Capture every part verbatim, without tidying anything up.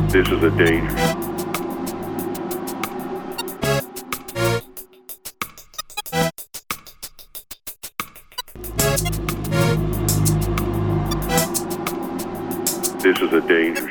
This is a danger. This is a danger.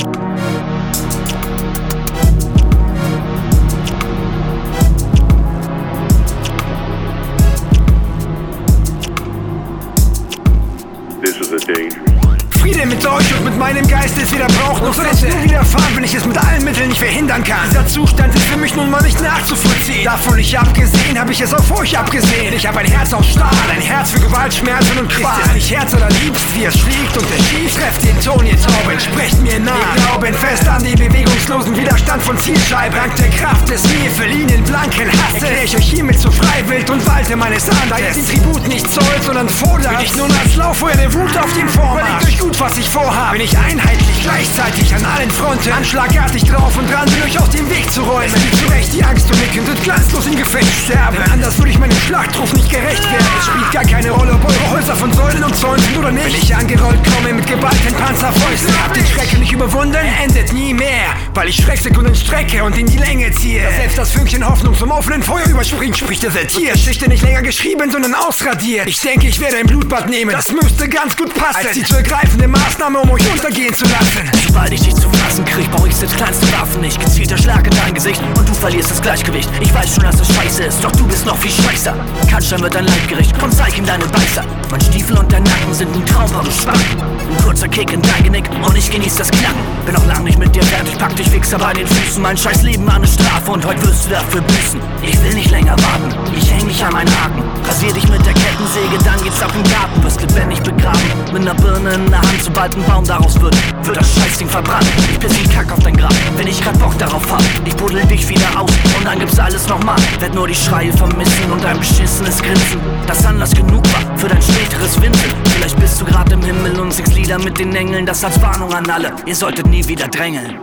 This is a danger. Friede mit euch und mit meinem Geist ist wieder Brauch noch soll es nur widerfahren, wenn ich es mit allen Mitteln nicht verhindern kann. Dieser Zustand ist für mich nun mal nicht nachzuvollziehen. Davon nicht abgesehen, habe ich es auf euch abgesehen. Ich habe ein Herz aus Stahl, ein Herz für Gewalt, Schmerzen und Qual. Ist es nicht Herz oder liebst, wie es schlägt und es schießt? Trefft den Ton, ihr Tauben, sprecht mir nach. Wir glauben fest an den bewegungslosen Widerstand von Zielscheiben. Dank der Kraft des mir verliehenen blanken Hasses erkläre ich euch hiermit zu Freiwild und walte meines Anteils. Da jetzt die Tribut nicht zollt, sondern fordert, bin ich nun als Lauffeuer der Wut auf den Vormarsch. Überlegt euch gut, was ich vorhabe. Bin ich einheitlich, gleichzeitig an allen Fronten, anschlagartig drauf und dran, bin euch aus dem Weg zu räumen. Die zurecht die Angst und nicken wird glanzlos im Gefecht sterben. Anders würde ich meinem Schlachtruf nicht gerecht werden. Es spielt gar keine Rolle, ob eure Häuser von Säulen und Zäunen sind oder nicht. Wenn ich angerollt komme mit geballten Panzerfäusten, habt den Schrecken nicht überwunden, er endet nie mehr, weil ich Schrecksekunden strecke und in die Länge ziehe. Dass selbst das Fünkchen Hoffnung zum offenen Feuer überspringt, spricht der Setier. Geschichte nicht länger geschrieben, sondern ausradiert. Ich denke, ich werde ein Blutbad nehmen, das müsste ganz gut passen, als die zu ergreifende Maßnahme, um euch untergehen zu lassen. Sobald ich dich zu fassen krieg, brauch ich selbst kleinste Waffen nicht. Gezielter Schlag in dein Gesicht und du verlierst das Gleichgewicht. Ich weiß schon, dass das scheiße ist, doch du bist noch viel scheißer. Kannstein wird dein Leibgericht, komm zeig ihm deine Beißer. Mein Stiefel und dein Nacken sind ein Traum, du schwach. Ein kurzer Kick in dein Genick und ich genieß das Knacken. Bin noch lang nicht mit dir fertig, pack dich Wichser bei den Füßen. Mein scheiß Leben war eine Strafe und heute wirst du dafür büßen. Ich will nicht länger warten, ich häng mich an meinen Haken. Rasier dich mit der Kettensäge, dann geht's ab im Garten. Wirst lebendig begraben, mit ner Birne in der Hand. Sobald ein Baum daraus wird, wird das Scheißding verbrannt. Ich piss wie Kack auf dein Grab, wenn ich grad Bock darauf hab. Ich buddel dich wieder aus und dann gibt's alles nochmal. Werd nur die Schreie vermissen und ein beschissenes Grinsen, das Anlass genug war für dein späteres Winseln. Vielleicht bist du grad im Himmel und singst Lieder mit den Engeln. Das als Warnung an alle, ihr solltet nie wieder drängeln.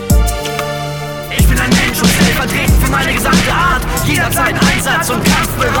Ich bin ein Mensch und stellvertretend für meine gesamte Art. Jederzeit Einsatz und kampfbereit.